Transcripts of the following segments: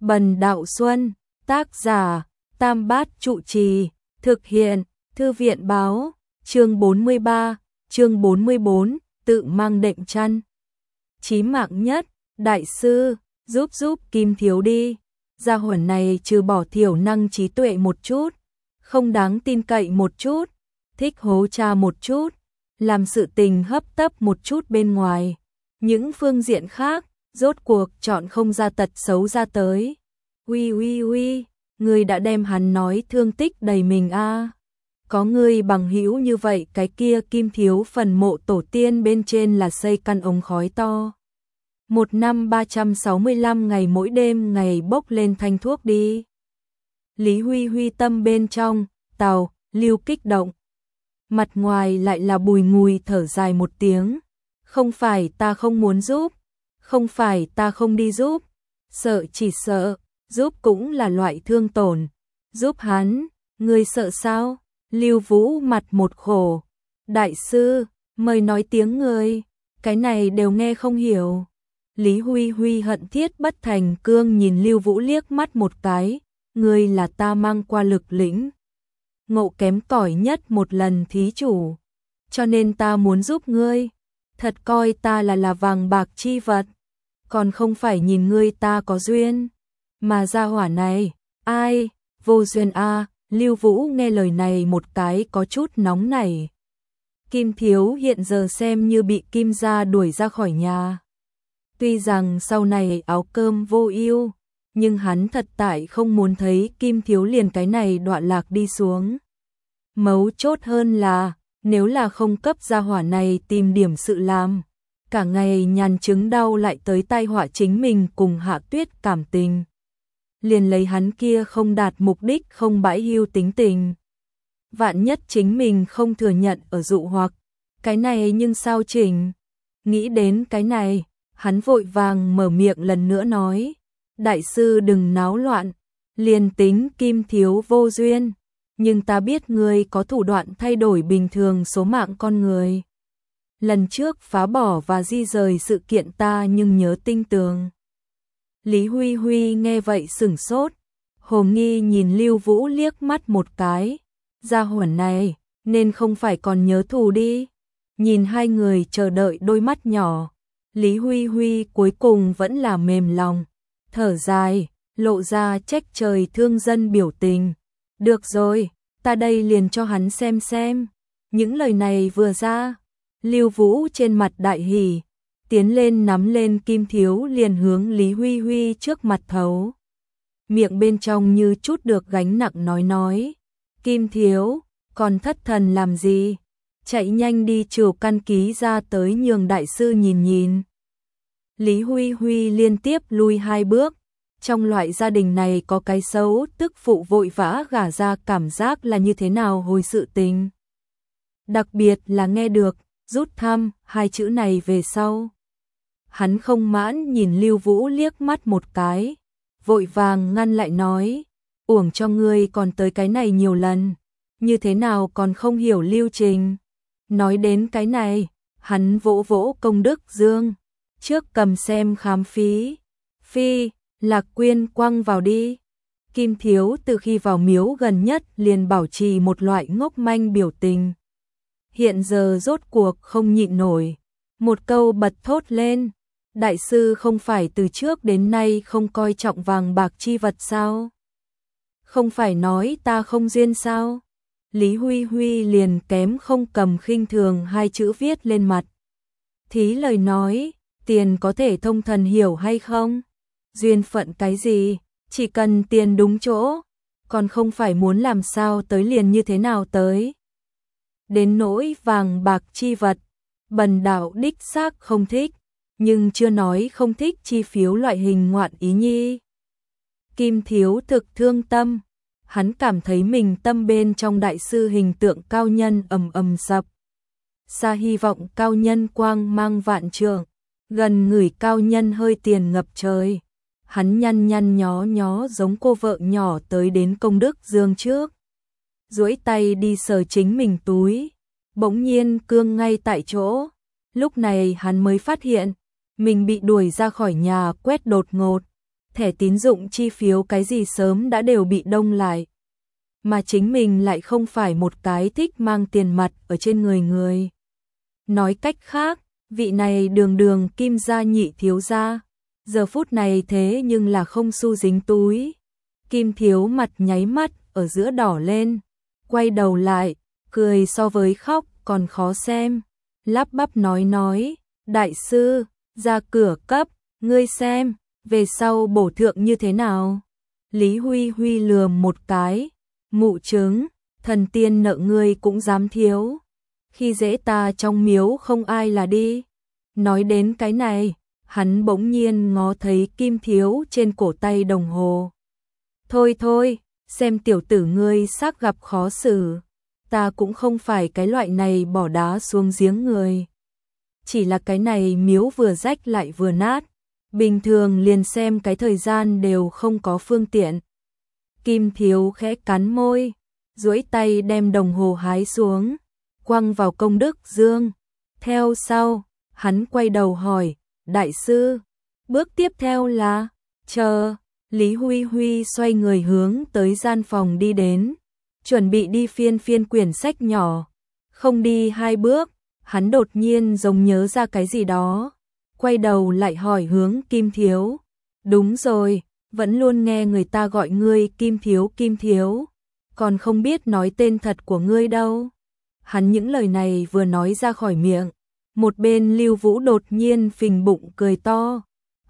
Bần Đạo Xuân, tác giả, Tam Bát Trụ Trì, thực hiện, Thư viện báo, chương 43, chương 44, tự mang đệm chăn. Chí mạng nhất, đại sư, giúp Kim Thiếu đi. Gia hỏa này trừ bỏ thiểu năng trí tuệ một chút, không đáng tin cậy một chút, thích hố cha một chút, làm sự tình hấp tấp một chút bên ngoài. Những phương diện khác, rốt cuộc chọn không ra tật xấu ra tới. Uy, ngươi đã đem hắn nói thương tích đầy mình a. Có ngươi bằng hữu như vậy, cái kia Kim Thiếu phần mộ tổ tiên bên trên là xây căn ống khói to. Một năm 365 ngày mỗi đêm ngày bốc lên thanh thuốc đi. Lý Huy tâm bên trong, tàu, lưu kích động. Mặt ngoài lại là bùi ngùi thở dài một tiếng. Không phải ta không muốn giúp, không phải ta không đi giúp, sợ chỉ sợ, giúp cũng là loại thương tổn. Giúp hắn, ngươi sợ sao? Lưu Vũ mặt một khổ. Đại sư, mời nói tiếng người, cái này đều nghe không hiểu. Lý Huy hận thiết bất thành cương nhìn Lưu Vũ liếc mắt một cái, ngươi là ta mang qua lực lĩnh ngộ kém cỏi nhất một lần thí chủ, cho nên ta muốn giúp ngươi. Thật coi ta là vàng bạc chi vật, còn không phải nhìn ngươi ta có duyên. Mà gia hỏa này, ai, vô duyên a. Lưu Vũ nghe lời này một cái có chút nóng nảy. Kim Thiếu hiện giờ xem như bị Kim gia đuổi ra khỏi nhà. Tuy rằng sau này áo cơm vô ưu, nhưng hắn thật tại không muốn thấy Kim Thiếu liền cái này đọa lạc đi xuống. Mấu chốt hơn là, nếu là không cấp gia hỏa này tìm điểm sự làm, cả ngày nhàn chứng đau lại tới tai họa chính mình cùng Hạ Tuyết cảm tình. Liền lấy hắn kia không đạt mục đích không bãi hưu tính tình. Vạn nhất chính mình không thừa nhận ở dụ hoặc, cái này nhưng sao chỉnh. Nghĩ đến cái này, hắn vội vàng mở miệng lần nữa nói, đại sư đừng náo loạn, liền tính Kim Thiếu vô duyên, nhưng ta biết ngươi có thủ đoạn thay đổi bình thường số mạng con người. Lần trước phá bỏ và di rời sự kiện ta nhưng nhớ tinh tường. Lý Huy nghe vậy sửng sốt, hồ nghi nhìn Lưu Vũ liếc mắt một cái, gia hỏa này, nên không phải còn nhớ thù đi. Nhìn hai người chờ đợi đôi mắt nhỏ, Lý Huy cuối cùng vẫn là mềm lòng, thở dài, lộ ra trách trời thương dân biểu tình. Được rồi, ta đây liền cho hắn xem. Những lời này vừa ra, Lưu Vũ trên mặt đại hỉ, tiến lên nắm lên Kim Thiếu liền hướng Lý Huy trước mặt thấu. Miệng bên trong như chút được gánh nặng nói, Kim Thiếu, còn thất thần làm gì? Chạy nhanh đi chiều căn ký ra tới nhường đại sư nhìn. Lý Huy liên tiếp lui hai bước, trong loại gia đình này có cái xấu tức phụ vội vã gả ra cảm giác là như thế nào hồi sự tình. Đặc biệt là nghe được, rút thăm, hai chữ này về sau. Hắn không mãn nhìn Lưu Vũ liếc mắt một cái, vội vàng ngăn lại nói, uổng cho ngươi còn tới cái này nhiều lần, như thế nào còn không hiểu lưu trình. Nói đến cái này, hắn vỗ công đức dương, trước cầm xem khám phí. Phi, Lạc Quyên quăng vào đi. Kim Thiếu từ khi vào miếu gần nhất liền bảo trì một loại ngốc manh biểu tình. Hiện giờ rốt cuộc không nhịn nổi, một câu bật thốt lên, đại sư không phải từ trước đến nay không coi trọng vàng bạc chi vật sao? Không phải nói ta không duyên sao? Lý Huy liền kém không cầm khinh thường hai chữ viết lên mặt. Thí lời nói, tiền có thể thông thần hiểu hay không? Duyên phận cái gì, chỉ cần tiền đúng chỗ, còn không phải muốn làm sao tới liền như thế nào tới. Đến nỗi vàng bạc chi vật, bần đạo đích xác không thích, nhưng chưa nói không thích chi phiếu loại hình ngoạn ý nhi. Kim Thiếu thực thương tâm, hắn cảm thấy mình tâm bên trong đại sư hình tượng cao nhân ầm sập. Xa hy vọng cao nhân quang mang vạn trượng, gần người cao nhân hơi tiền ngập trời. Hắn nhăn nhó giống cô vợ nhỏ tới đến công đức dương trước. Duỗi tay đi sờ chính mình túi, bỗng nhiên cương ngay tại chỗ. Lúc này hắn mới phát hiện, mình bị đuổi ra khỏi nhà quét đột ngột. thẻ tín dụng chi phiếu cái gì sớm đã đều bị đông lại. Mà chính mình lại không phải một cái thích mang tiền mặt ở trên người người. Nói cách khác, vị này đường đường Kim gia nhị thiếu gia, giờ phút này thế nhưng là không xu dính túi. Kim thiếu mặt nháy mắt ở giữa đỏ lên, quay đầu lại, cười so với khóc còn khó xem, lắp bắp nói, đại sư, ra cửa cấp, ngươi xem, về sau bổ thượng như thế nào? Lý Huy Huy lườm một cái, mụ trứng, thần tiên nợ ngươi cũng dám thiếu. Khi dễ ta trong miếu không ai là đi. Nói đến cái này, hắn bỗng nhiên ngó thấy Kim thiếu trên cổ tay đồng hồ. Thôi, xem tiểu tử ngươi xác gặp khó xử. Ta cũng không phải cái loại này bỏ đá xuống giếng người. Chỉ là cái này miếu vừa rách lại vừa nát. Bình thường liền xem cái thời gian đều không có phương tiện. Kim thiếu khẽ cắn môi, duỗi tay đem đồng hồ hái xuống, quăng vào công đức dương. Theo sau, hắn quay đầu hỏi, đại sư, bước tiếp theo là, chờ. Lý Huy Huy xoay người hướng tới gian phòng đi đến, chuẩn bị đi phiên quyển sách nhỏ. Không đi 2 bước, hắn đột nhiên giống nhớ ra cái gì đó, quay đầu lại hỏi hướng Kim thiếu. Đúng rồi, vẫn luôn nghe người ta gọi ngươi Kim thiếu, còn không biết nói tên thật của ngươi đâu. Hắn những lời này vừa nói ra khỏi miệng, một bên Lưu Vũ đột nhiên phình bụng cười to.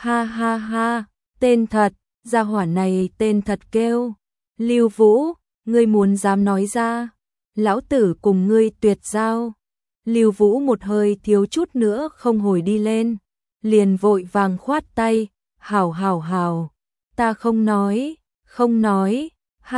Ha, tên thật, gia hỏa này tên thật kêu. Lưu Vũ, ngươi muốn dám nói ra, lão tử cùng ngươi tuyệt giao. Lưu Vũ một hơi thiếu chút nữa không hồi đi lên, liền vội vàng khoát tay, hảo, ta không nói,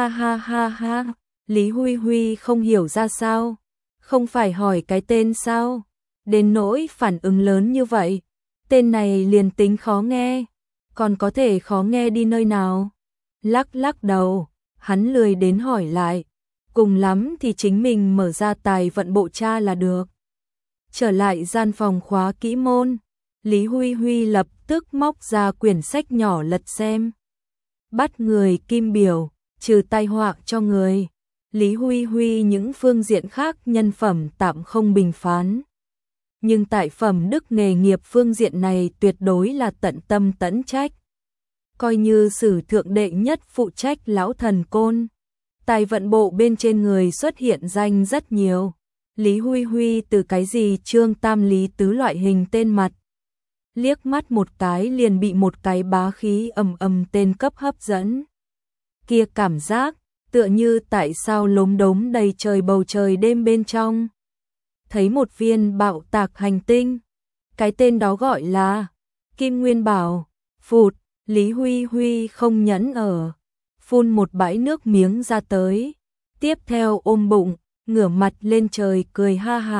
ha. Lý Huy Huy không hiểu ra sao, không phải hỏi cái tên sao, đến nỗi phản ứng lớn như vậy, tên này liền tính khó nghe, còn có thể khó nghe đi nơi nào. Lắc đầu, hắn lười đến hỏi lại, cùng lắm thì chính mình mở ra tài vận bộ tra là được. Trở lại gian phòng khóa kỹ môn, Lý Huy Huy lập tức móc ra quyển sách nhỏ lật xem. Bắt người kim biểu, trừ tai họa cho người. Lý Huy Huy những phương diện khác nhân phẩm tạm không bình phán. Nhưng tại phẩm đức nghề nghiệp phương diện này tuyệt đối là tận tâm tận trách. Coi như sử thượng đệ nhất phụ trách lão thần côn. Tài vận bộ bên trên người xuất hiện danh rất nhiều. Lý Huy Huy từ cái gì Trương Tam Lý Tứ loại hình tên mặt. Liếc mắt một cái liền bị một cái bá khí ầm tên cấp hấp dẫn. Kia cảm giác, tựa như tại sao lốm đốm đầy trời bầu trời đêm bên trong. Thấy một viên bạo tạc hành tinh. Cái tên đó gọi là Kim Nguyên Bảo. Phụt, Lý Huy Huy không nhẫn ở. Phun một bãi nước miếng ra tới. Tiếp theo ôm bụng, ngửa mặt lên trời cười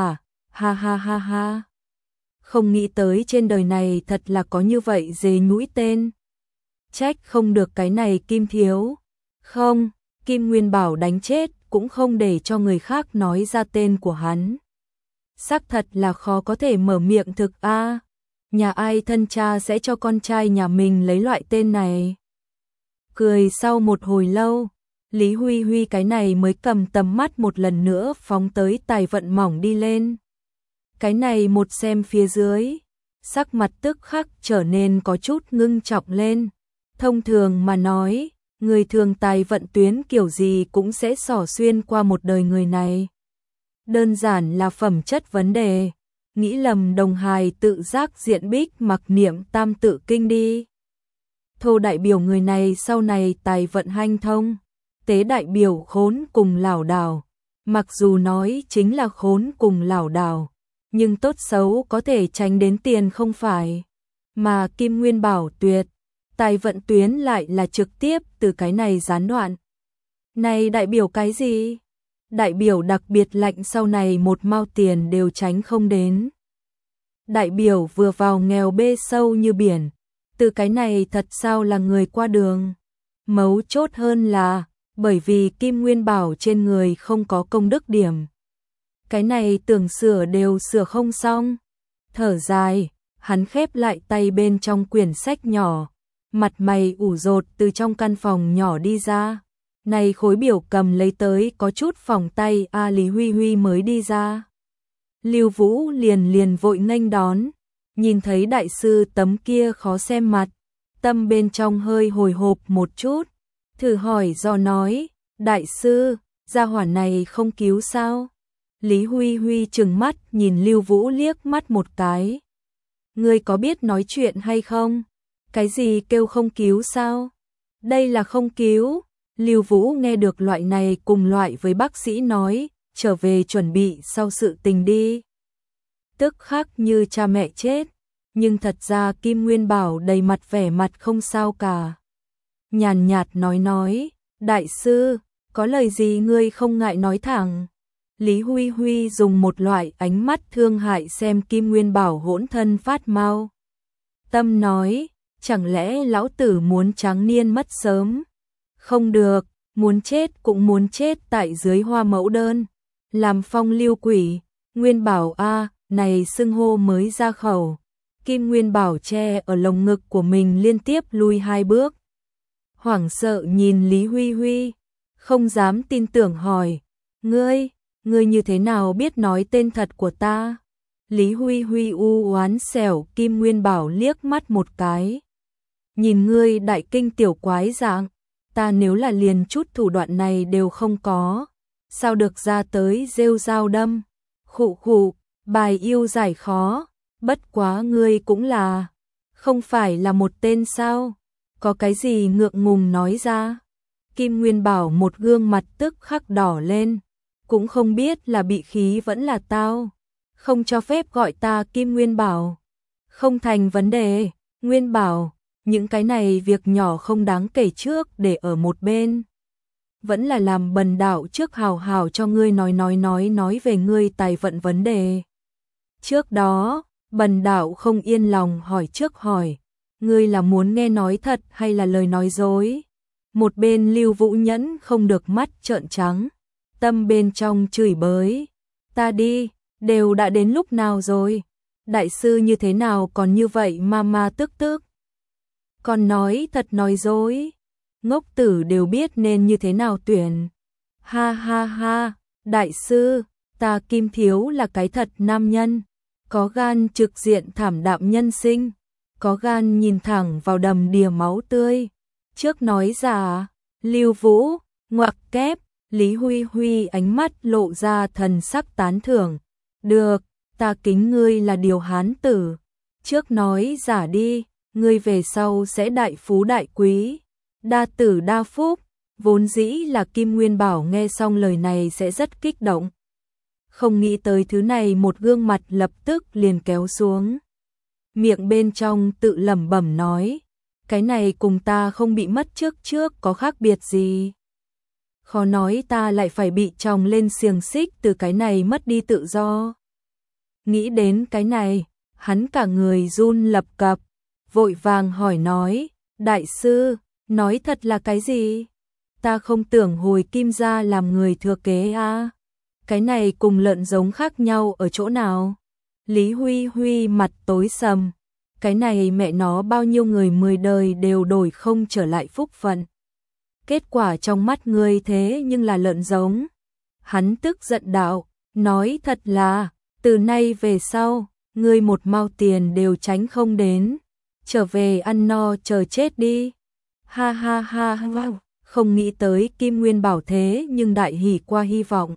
ha. Không nghĩ tới trên đời này thật là có như vậy dề nhũi tên. Trách không được cái này Kim thiếu. Không, Kim Nguyên Bảo đánh chết cũng không để cho người khác nói ra tên của hắn. Xác thật là khó có thể mở miệng thực a. Nhà ai thân cha sẽ cho con trai nhà mình lấy loại tên này. Cười sau một hồi lâu, Lý Huy Huy cái này mới cầm tầm mắt một lần nữa phóng tới tài vận mỏng đi lên. Cái này một xem phía dưới, sắc mặt tức khắc trở nên có chút ngưng trọng lên. Thông thường mà nói, người thường tài vận tuyến kiểu gì cũng sẽ xỏ xuyên qua một đời người này. Đơn giản là phẩm chất vấn đề, nghĩ lầm đồng hài tự giác diện bích mặc niệm tam tự kinh đi. Thô đại biểu người này sau này tài vận hanh thông, tế đại biểu khốn cùng lảo đảo. Mặc dù nói chính là khốn cùng lảo đảo, nhưng tốt xấu có thể tránh đến tiền không phải. Mà Kim Nguyên Bảo tuyệt, tài vận tuyến lại là trực tiếp từ cái này gián đoạn. Này đại biểu cái gì? Đại biểu đặc biệt lạnh sau này một mao tiền đều tránh không đến. Đại biểu vừa vào nghèo bê sâu như biển, từ cái này thật sao là người qua đường. Mấu chốt hơn là, bởi vì Kim Nguyên Bảo trên người không có công đức điểm. Cái này tưởng sửa đều sửa không xong. Thở dài, hắn khép lại tay bên trong quyển sách nhỏ, mặt mày ủ rột từ trong căn phòng nhỏ đi ra. Này Khối biểu cầm lấy tới có chút phỏng tay, Lý Huy Huy mới đi ra. Lưu Vũ liền vội nghênh đón, nhìn thấy đại sư tấm kia khó xem mặt, tâm bên trong hơi hồi hộp một chút, thử hỏi do nói, đại sư, gia hỏa này không cứu sao? Lý Huy Huy trừng mắt nhìn Lưu Vũ liếc mắt một cái. Ngươi có biết nói chuyện hay không? Cái gì kêu không cứu sao? Đây là không cứu. Lưu Vũ nghe được loại này cùng loại với bác sĩ nói, trở về chuẩn bị sau sự tình đi. Tức khắc như cha mẹ chết, nhưng thật ra Kim Nguyên Bảo đầy mặt vẻ mặt không sao cả. Nhàn nhạt nói, đại sư, có lời gì ngươi không ngại nói thẳng. Lý Huy Huy dùng một loại ánh mắt thương hại xem Kim Nguyên Bảo hỗn thân phát mau. Tâm nói, chẳng lẽ lão tử muốn tráng niên mất sớm? Không được, muốn chết cũng muốn chết tại dưới hoa mẫu đơn. Làm phong lưu quỷ, Nguyên Bảo này xưng hô mới ra khẩu. Kim Nguyên Bảo che ở lồng ngực của mình liên tiếp lui 2 bước. Hoảng sợ nhìn Lý Huy Huy, không dám tin tưởng hỏi, ngươi như thế nào biết nói tên thật của ta? Lý Huy Huy u oán xẻo Kim Nguyên Bảo liếc mắt một cái. Nhìn ngươi đại kinh tiểu quái dạng, ta nếu là liền chút thủ đoạn này đều không có, sao được ra tới rêu dao đâm, khụ, bài yêu giải khó, bất quá ngươi cũng là, không phải là một tên sao, có cái gì ngượng ngùng nói ra. Kim Nguyên Bảo một gương mặt tức khắc đỏ lên, cũng không biết là bị khí vẫn là tao, không cho phép gọi ta Kim Nguyên Bảo. Không thành vấn đề, Nguyên Bảo, những cái này việc nhỏ không đáng kể trước để ở một bên. Vẫn là làm bần đạo trước hào hào cho ngươi nói về ngươi tài vận vấn đề. Trước đó, bần đạo không yên lòng hỏi trước hỏi, ngươi là muốn nghe nói thật hay là lời nói dối? Một bên Lưu Vũ Nhẫn không được mắt trợn trắng, tâm bên trong chửi bới, ta đi, đều đã đến lúc nào rồi? Đại sư như thế nào còn như vậy ma tức. Còn nói thật nói dối, ngốc tử đều biết nên như thế nào tuyển. Ha, đại sư, ta Kim Thiếu là cái thật nam nhân, có gan trực diện thảm đạm nhân sinh, có gan nhìn thẳng vào đầm đìa máu tươi. Trước nói giả, Lưu Vũ, ngoặc kép, Lý Huy Huy ánh mắt lộ ra thần sắc tán thưởng. Được, ta kính ngươi là điều hán tử. Trước nói giả đi, ngươi về sau sẽ đại phú đại quý, đa tử đa phúc. Vốn dĩ là Kim Nguyên Bảo nghe xong lời này sẽ rất kích động. Không nghĩ tới thứ này một gương mặt lập tức liền kéo xuống. Miệng bên trong tự lẩm bẩm nói, cái này cùng ta không bị mất trước có khác biệt gì. Khó nói ta lại phải bị chồng lên xiềng xích từ cái này mất đi tự do. Nghĩ đến cái này, hắn cả người run lập cập, vội vàng hỏi nói, đại sư, nói thật là cái gì? Ta không tưởng hồi Kim gia làm người thừa kế a. Cái này cùng lợn giống khác nhau ở chỗ nào? Lý Huy Huy mặt tối sầm, cái này mẹ nó bao nhiêu người 10 đời đều đổi không trở lại phúc phận. Kết quả trong mắt ngươi thế nhưng là lợn giống. Hắn tức giận đạo, nói thật là, từ nay về sau, ngươi một mao tiền đều tránh không đến. Trở về ăn no chờ chết đi. Ha, wow. Không nghĩ tới Kim Nguyên Bảo thế nhưng đại hỉ qua hy vọng.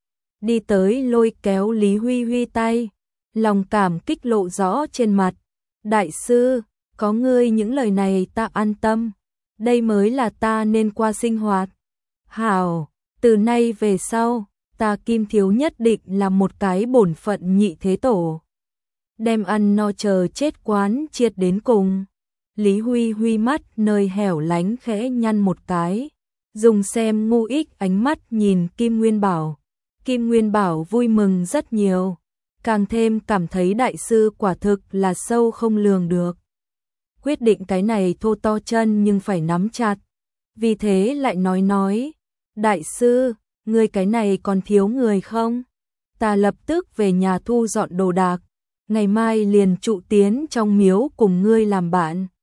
Đi tới lôi kéo Lý Huy Huy tay, lòng cảm kích lộ rõ trên mặt. Đại sư, có ngươi những lời này ta an tâm, đây mới là ta nên qua sinh hoạt. Hảo, từ nay về sau, ta Kim Thiếu nhất định là một cái bổn phận nhị thế tổ. Đem ăn no chờ chết quán triệt đến cùng. Lý Huy Huy mắt nơi hẻo lánh khẽ nhăn một cái, dùng xem ngu ích ánh mắt nhìn Kim Nguyên Bảo. Kim Nguyên Bảo vui mừng rất nhiều, càng thêm cảm thấy đại sư quả thực là sâu không lường được. Quyết định cái này thô to chân nhưng phải nắm chặt, vì thế lại nói, đại sư, ngươi cái này còn thiếu người không? Ta lập tức về nhà thu dọn đồ đạc, ngày mai liền trụ tiến trong miếu cùng ngươi làm bạn.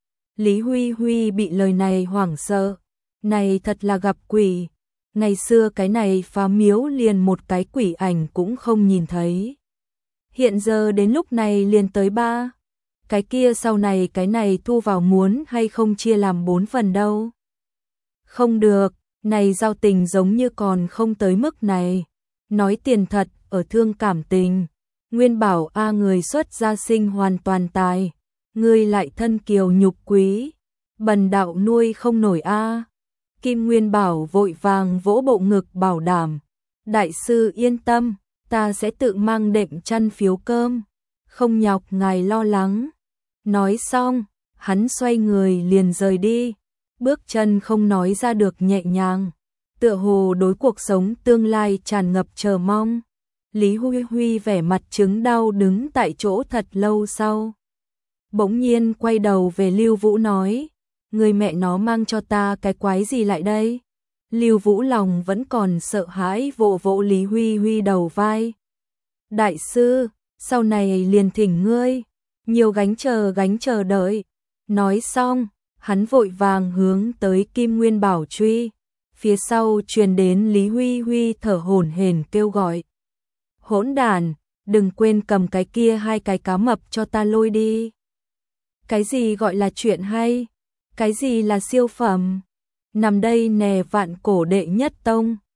Lý Huy Huy bị lời này hoảng sợ, này thật là gặp quỷ, ngày xưa cái này phá miếu liền một cái quỷ ảnh cũng không nhìn thấy. Hiện giờ đến lúc này liền tới 3, cái kia sau này cái này thu vào muốn hay không chia làm 4 phần đâu. Không được, này giao tình giống như còn không tới mức này, nói tiền thật, ở thương cảm tình. Nguyên Bảo a người xuất gia sinh hoàn toàn tài, ngươi lại thân kiều nhục quý, bần đạo nuôi không nổi a. Kim Nguyên Bảo vội vàng vỗ bộ ngực bảo đảm, đại sư yên tâm, ta sẽ tự mang đệm chăn phiếu cơm, không nhọc ngài lo lắng. Nói xong, hắn xoay người liền rời đi, bước chân không nói ra được nhẹ nhàng, tựa hồ đối cuộc sống tương lai tràn ngập chờ mong. Lý Huy Huy vẻ mặt chứng đau đứng tại chỗ thật lâu sau. Bỗng nhiên quay đầu về Lưu Vũ nói, người mẹ nó mang cho ta cái quái gì lại đây? Lưu Vũ lòng vẫn còn sợ hãi vỗ vỗ Lý Huy Huy đầu vai. Đại sư, sau này liền thỉnh ngươi, nhiều gánh chờ đợi. Nói xong, hắn vội vàng hướng tới Kim Nguyên Bảo truy. Phía sau truyền đến Lý Huy Huy thở hổn hển kêu gọi. Hỗn đàn, đừng quên cầm cái kia 2 cái cá mập cho ta lôi đi. Cái gì gọi là chuyện hay? Cái gì là siêu phẩm? Nằm đây nè vạn cổ đệ nhất tông,